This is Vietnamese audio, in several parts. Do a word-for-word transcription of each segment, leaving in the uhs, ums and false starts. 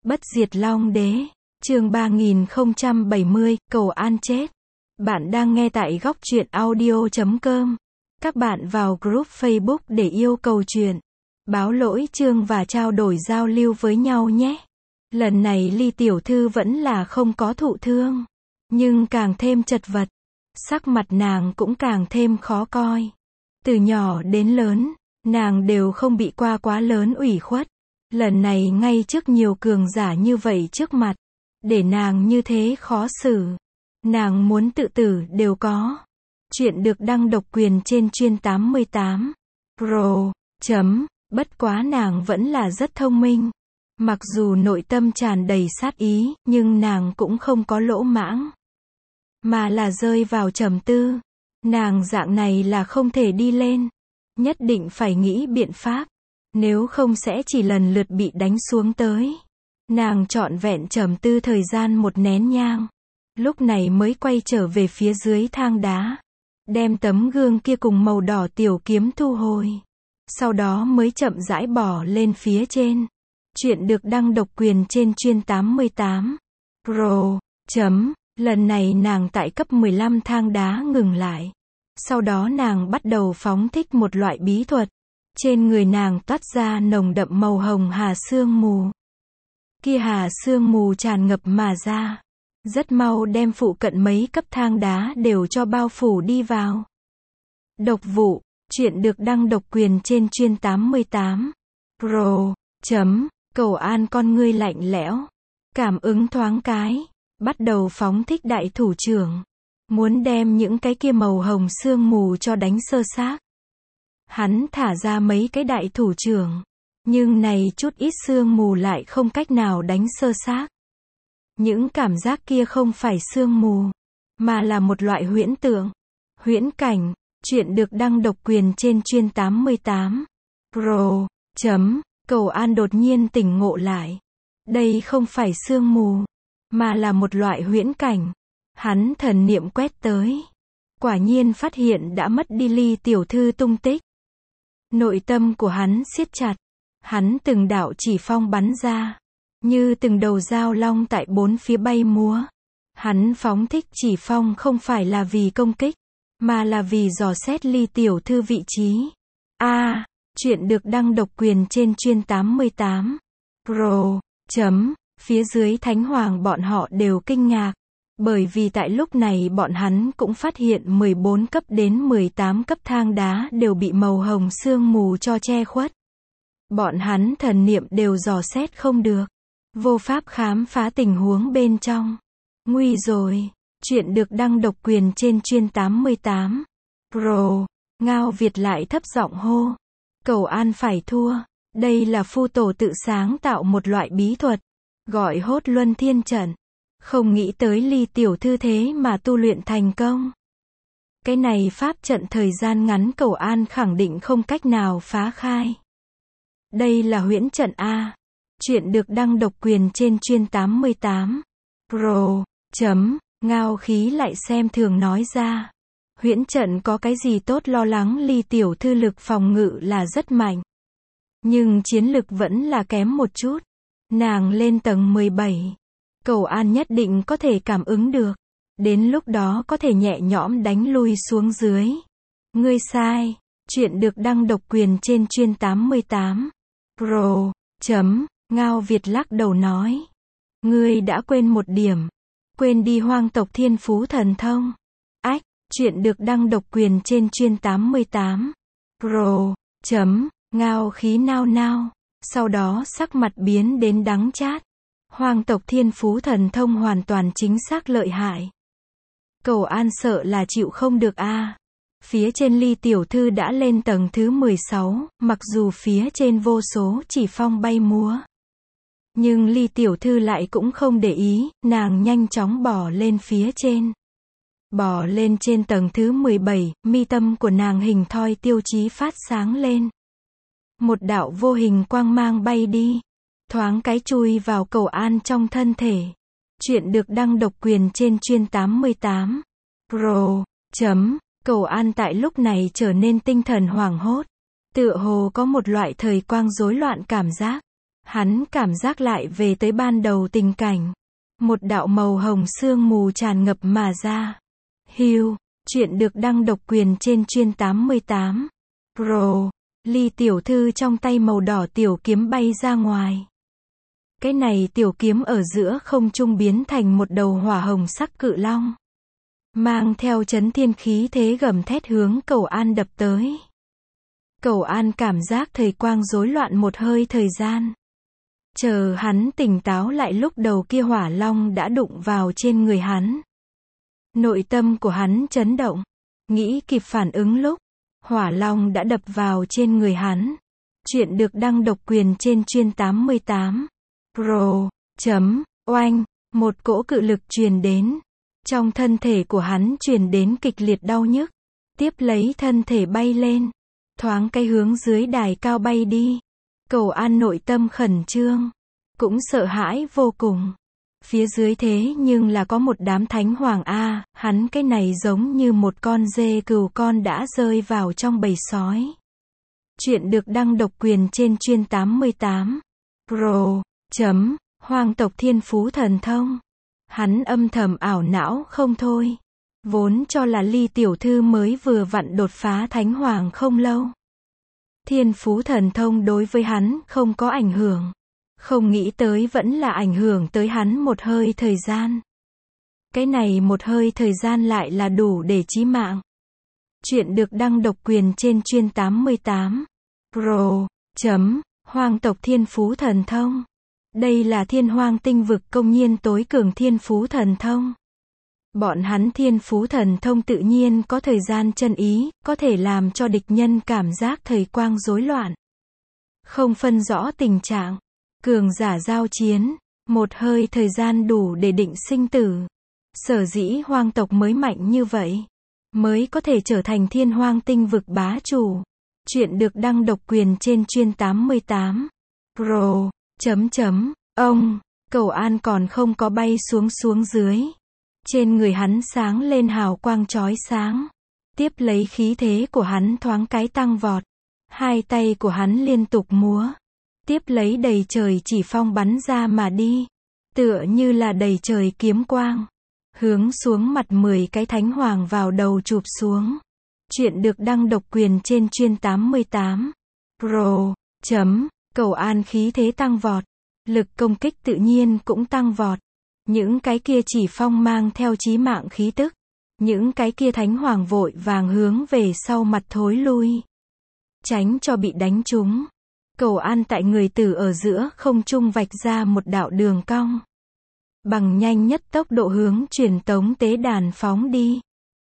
Bất diệt Long Đế, chương ba nghìn không trăm bảy mươi, cầu an chết. Bạn đang nghe tại góc truyện audio chấm com. Các bạn vào group Facebook để yêu cầu chuyện, báo lỗi chương và trao đổi giao lưu với nhau nhé. Lần này Ly tiểu thư vẫn là không có thụ thương, nhưng càng thêm chật vật. Sắc mặt nàng cũng càng thêm khó coi. Từ nhỏ đến lớn, nàng đều không bị qua quá lớn ủy khuất. Lần này ngay trước nhiều cường giả như vậy trước mặt, để nàng như thế khó xử. Nàng muốn tự tử đều có. Chuyện được đăng độc quyền trên chuyên tám mươi tám. Pro. Chấm. Bất quá nàng vẫn là rất thông minh. Mặc dù nội tâm tràn đầy sát ý, nhưng nàng cũng không có lỗ mãng. Mà là rơi vào trầm tư. Nàng dạng này là không thể đi lên. Nhất định phải nghĩ biện pháp. Nếu không sẽ chỉ lần lượt bị đánh xuống tới. Nàng trọn vẹn trầm tư thời gian một nén nhang. Lúc này mới quay trở về phía dưới thang đá. Đem tấm gương kia cùng màu đỏ tiểu kiếm thu hồi. Sau đó mới chậm rãi bỏ lên phía trên. Chuyện được đăng độc quyền trên chuyên tám mươi tám. Pro. Chấm. Lần này nàng tại cấp mười lăm thang đá ngừng lại. Sau đó nàng bắt đầu phóng thích một loại bí thuật. Trên người nàng toát ra nồng đậm màu hồng hà sương mù. Kia hà sương mù tràn ngập mà ra. Rất mau đem phụ cận mấy cấp thang đá đều cho bao phủ đi vào. Độc vụ. Chuyện được đăng độc quyền trên chuyên tám mươi tám. Pro. Chấm. Cầu an con ngươi lạnh lẽo. Cảm ứng thoáng cái. Bắt đầu phóng thích đại thủ trưởng. Muốn đem những cái kia màu hồng sương mù cho đánh sơ xác. Hắn thả ra mấy cái đại thủ trưởng. Nhưng này chút ít sương mù lại không cách nào đánh sơ xác. Những cảm giác kia không phải sương mù, mà là một loại huyễn tượng. Huyễn cảnh. Chuyện được đăng độc quyền trên chuyên tám mươi tám. Pro. Chấm. Cầu an đột nhiên tỉnh ngộ lại. Đây không phải sương mù, mà là một loại huyễn cảnh. Hắn thần niệm quét tới. Quả nhiên phát hiện đã mất đi Ly tiểu thư tung tích. Nội tâm của hắn siết chặt. Hắn từng đạo chỉ phong bắn ra. Như từng đầu dao long tại bốn phía bay múa. Hắn phóng thích chỉ phong không phải là vì công kích, mà là vì dò xét Ly tiểu thư vị trí. A. À, chuyện được đăng độc quyền trên chuyên tám mươi tám. Pro. Chấm. Phía dưới thánh hoàng bọn họ đều kinh ngạc. Bởi vì tại lúc này bọn hắn cũng phát hiện mười bốn cấp đến mười tám cấp thang đá đều bị màu hồng sương mù cho che khuất. Bọn hắn thần niệm đều dò xét không được. Vô pháp khám phá tình huống bên trong. Nguy rồi. Chuyện được đăng độc quyền trên chuyên tám mươi tám. Pro. Ngao Việt lại thấp giọng hô. Cầu an phải thua. Đây là phu tổ tự sáng tạo một loại bí thuật. Gọi hốt luân thiên trận. Không nghĩ tới Ly tiểu thư thế mà tu luyện thành công. Cái này pháp trận thời gian ngắn cầu an khẳng định không cách nào phá khai. Đây là huyễn trận A. Chuyện được đăng độc quyền trên chuyên tám mươi tám. Pro. Chấm. Ngao khí lại xem thường nói ra. Huyễn trận có cái gì tốt lo lắng, Ly tiểu thư lực phòng ngự là rất mạnh. Nhưng chiến lực vẫn là kém một chút. Nàng lên tầng mười bảy. Cầu an nhất định có thể cảm ứng được. Đến lúc đó có thể nhẹ nhõm đánh lui xuống dưới. Ngươi sai. Chuyện được đăng độc quyền trên chuyên tám mươi tám. Pro. Chấm. Ngao Việt lắc đầu nói. Ngươi đã quên một điểm. Quên đi hoang tộc thiên phú thần thông. Ách. Chuyện được đăng độc quyền trên chuyên tám mươi tám. Pro. Chấm. Ngao khí nao nao. Sau đó sắc mặt biến đến đắng chát. Hoang tộc thiên phú thần thông hoàn toàn chính xác lợi hại. Cầu an sợ là chịu không được a. À. Phía trên Ly tiểu thư đã lên tầng thứ mười sáu, mặc dù phía trên vô số chỉ phong bay múa. Nhưng Ly tiểu thư lại cũng không để ý, nàng nhanh chóng bò lên phía trên. Bò lên trên tầng thứ mười bảy, mi tâm của nàng hình thoi tiêu chí phát sáng lên. Một đạo vô hình quang mang bay đi. Thoáng cái chui vào cầu an trong thân thể. Chuyện được đăng độc quyền trên chuyên tám mươi tám. Pro. Chấm. Cầu an tại lúc này trở nên tinh thần hoảng hốt. Tựa hồ có một loại thời quang rối loạn cảm giác. Hắn cảm giác lại về tới ban đầu tình cảnh. Một đạo màu hồng sương mù tràn ngập mà ra. Hiu, chuyện được đăng độc quyền trên chuyên tám mươi tám. Pro. Ly tiểu thư trong tay màu đỏ tiểu kiếm bay ra ngoài. Cái này tiểu kiếm ở giữa không trung biến thành một đầu hỏa hồng sắc cự long. Mang theo chấn thiên khí thế gầm thét hướng Cầu An đập tới. Cầu An cảm giác thời quang rối loạn một hơi thời gian. Chờ hắn tỉnh táo lại lúc đầu kia hỏa long đã đụng vào trên người hắn. Nội tâm của hắn chấn động. Nghĩ kịp phản ứng lúc, hỏa long đã đập vào trên người hắn. Chuyện được đăng độc quyền trên chuyên tám mươi tám. Pro. Chấm. Oanh. Một cỗ cự lực truyền đến. Trong thân thể của hắn truyền đến kịch liệt đau nhức. Tiếp lấy thân thể bay lên. Thoáng cái hướng dưới đài cao bay đi. Cầu An nội tâm khẩn trương. Cũng sợ hãi vô cùng. Phía dưới thế nhưng là có một đám thánh hoàng A, hắn cái này giống như một con dê cừu con đã rơi vào trong bầy sói. Chuyện được đăng độc quyền trên chuyên tám mươi tám. Pro. Chấm. Hoang tộc thiên phú thần thông. Hắn âm thầm ảo não không thôi. Vốn cho là Ly tiểu thư mới vừa vặn đột phá thánh hoàng không lâu. Thiên phú thần thông đối với hắn không có ảnh hưởng. Không nghĩ tới vẫn là ảnh hưởng tới hắn một hơi thời gian. Cái này một hơi thời gian lại là đủ để chí mạng. Chuyện được đăng độc quyền trên chuyên tám mươi tám. Pro. Chấm. Hoang tộc thiên phú thần thông. Đây là thiên hoang tinh vực công nhiên tối cường thiên phú thần thông. Bọn hắn thiên phú thần thông tự nhiên có thời gian chân ý, có thể làm cho địch nhân cảm giác thời quang rối loạn. Không phân rõ tình trạng. Cường giả giao chiến. Một hơi thời gian đủ để định sinh tử. Sở dĩ hoang tộc mới mạnh như vậy. Mới có thể trở thành thiên hoang tinh vực bá chủ. Chuyện được đăng độc quyền trên chuyên tám mươi tám. Pro. Chấm chấm. Ông. Cầu An còn không có bay xuống xuống dưới. Trên người hắn sáng lên hào quang chói sáng. Tiếp lấy khí thế của hắn thoáng cái tăng vọt. Hai tay của hắn liên tục múa. Tiếp lấy đầy trời chỉ phong bắn ra mà đi. Tựa như là đầy trời kiếm quang. Hướng xuống mặt mười cái thánh hoàng vào đầu chụp xuống. Chuyện được đăng độc quyền trên chuyên tám mươi tám. Pro. Chấm. Cầu An khí thế tăng vọt. Lực công kích tự nhiên cũng tăng vọt. Những cái kia chỉ phong mang theo chí mạng khí tức. Những cái kia thánh hoàng vội vàng hướng về sau mặt thối lui. Tránh cho bị đánh trúng. Cầu An tại người tử ở giữa không trung vạch ra một đạo đường cong. Bằng nhanh nhất tốc độ hướng truyền tống tế đàn phóng đi.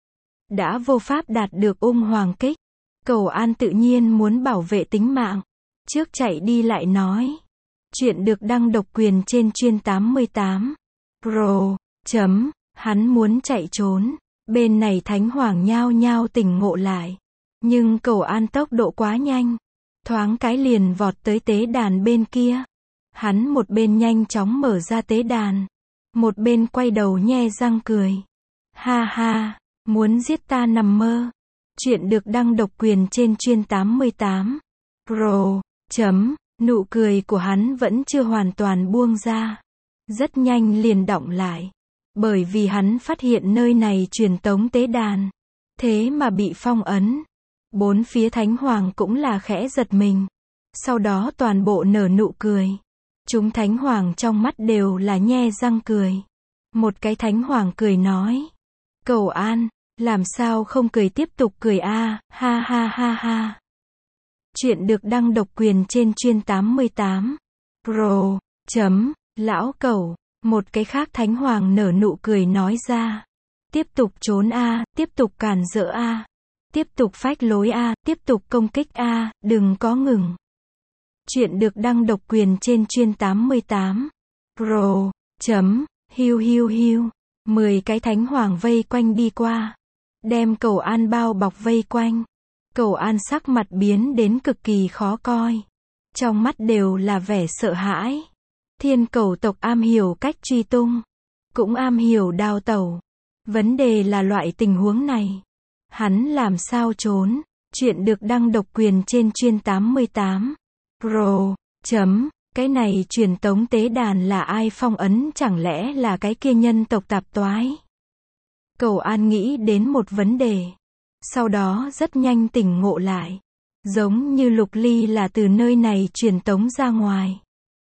Đã vô pháp đạt được ung hoàng kích. Cầu An tự nhiên muốn bảo vệ tính mạng. Trước chạy đi lại nói. Chuyện được đăng độc quyền trên chuyên tám mươi tám. Pro. Chấm. Hắn muốn chạy trốn. Bên này thánh hoàng nhao nhao tỉnh ngộ lại. Nhưng Cầu An tốc độ quá nhanh. Thoáng cái liền vọt tới tế đàn bên kia. Hắn một bên nhanh chóng mở ra tế đàn. Một bên quay đầu nhe răng cười. Ha ha. Muốn giết ta nằm mơ. Chuyện được đăng độc quyền trên chuyên tám mươi tám. Pro. Chấm. Nụ cười của hắn vẫn chưa hoàn toàn buông ra. Rất nhanh liền đọng lại. Bởi vì hắn phát hiện nơi này truyền tống tế đàn. Thế mà bị phong ấn. Bốn phía thánh hoàng cũng là khẽ giật mình. Sau đó toàn bộ nở nụ cười. Chúng thánh hoàng trong mắt đều là nhe răng cười. Một cái thánh hoàng cười nói. Cầu An, làm sao không cười tiếp tục cười a, ha ha ha ha. Chuyện được đăng độc quyền trên chuyên tám mươi tám. Pro. Chấm. Lão Cẩu. Một cái khác thánh hoàng nở nụ cười nói ra. Tiếp tục trốn a, tiếp tục cản rỡ a. Tiếp tục phách lối a, tiếp tục công kích a, đừng có ngừng. Chuyện được đăng độc quyền trên chuyên tám mươi tám. Pro. Chấm. Hiu hiu hiu. Mười cái thánh hoàng vây quanh đi qua. Đem Cầu An bao bọc vây quanh. Cầu An sắc mặt biến đến cực kỳ khó coi. Trong mắt đều là vẻ sợ hãi. Thiên Cẩu tộc am hiểu cách truy tung. Cũng am hiểu đào tẩu. Vấn đề là loại tình huống này. Hắn làm sao trốn. Chuyện được đăng độc quyền trên chuyên tám mươi tám. Pro. Chấm. Cái này truyền tống tế đàn là ai phong ấn, chẳng lẽ là cái kia nhân tộc tạp toái? Cầu An nghĩ đến một vấn đề. Sau đó rất nhanh tỉnh ngộ lại. Giống như Lục Ly là từ nơi này truyền tống ra ngoài.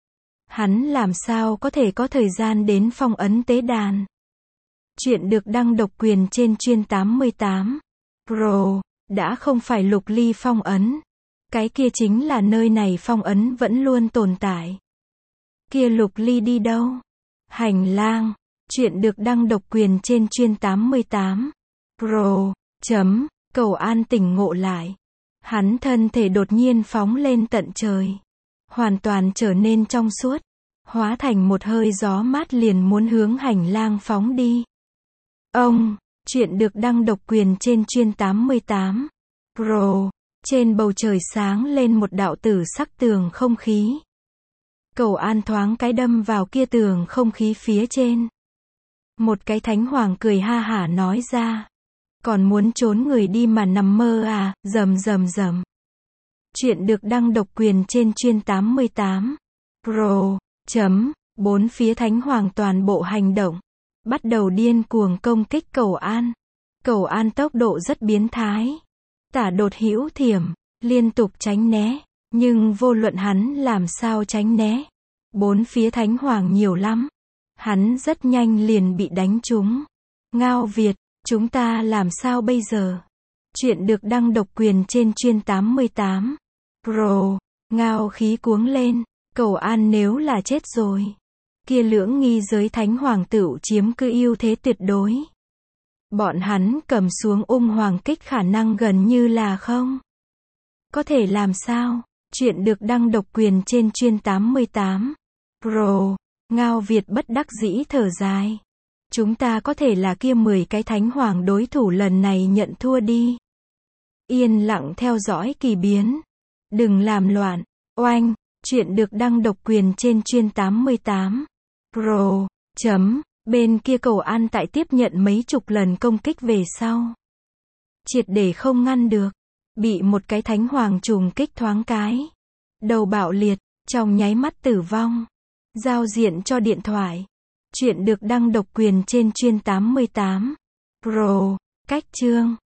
Hắn làm sao có thể có thời gian đến phong ấn tế đàn? Chuyện được đăng độc quyền trên chuyên tám mươi tám Pro, đã không phải Lục Ly phong ấn. Cái kia chính là nơi này phong ấn vẫn luôn tồn tại. Kia Lục Ly đi đâu? Hành lang. Chuyện được đăng độc quyền trên chuyên tám mươi tám Pro. Chấm. Cầu An tỉnh ngộ lại. Hắn thân thể đột nhiên phóng lên tận trời. Hoàn toàn trở nên trong suốt. Hóa thành một hơi gió mát liền muốn hướng hành lang phóng đi. Ông. Chuyện được đăng độc quyền trên chuyên tám mươi tám Pro. Trên bầu trời sáng lên một đạo tử sắc tường không khí. Cầu An thoáng cái đâm vào kia tường không khí phía trên. Một cái thánh hoàng cười ha hả nói ra. Còn muốn trốn người đi mà nằm mơ à, rầm rầm rầm. Chuyện được đăng độc quyền trên chuyên tám mươi tám Pro. Chấm. Bốn phía thánh hoàng toàn bộ hành động. Bắt đầu điên cuồng công kích Cầu An. Cầu An tốc độ rất biến thái. Tả đột hữu thiểm, liên tục tránh né. Nhưng vô luận hắn làm sao tránh né. Bốn phía thánh hoàng nhiều lắm. Hắn rất nhanh liền bị đánh trúng. Ngao Việt, chúng ta làm sao bây giờ? Chuyện được đăng độc quyền trên chuyên tám mươi tám Pro. Ngao khí cuống lên. Cầu An nếu là chết rồi. Kia lưỡng nghi giới thánh hoàng tựu chiếm cứ ưu thế tuyệt đối. Bọn hắn cầm xuống ung hoàng kích khả năng gần như là không. Có thể làm sao? Chuyện được đăng độc quyền trên chuyên tám mươi tám Pro. Ngao Việt bất đắc dĩ thở dài. Chúng ta có thể là kia mười cái thánh hoàng đối thủ lần này nhận thua đi. Yên lặng theo dõi kỳ biến. Đừng làm loạn. Oanh. Chuyện được đăng độc quyền trên chuyên tám mươi tám Pro. Chấm. Bên kia Cầu An tại tiếp nhận mấy chục lần công kích về sau. Triệt để không ngăn được. Bị một cái thánh hoàng trùng kích thoáng cái. Đầu bạo liệt, trong nháy mắt tử vong. Giao diện cho điện thoại. Chuyện được đăng độc quyền trên chuyên tám mươi tám Pro. Cách chương.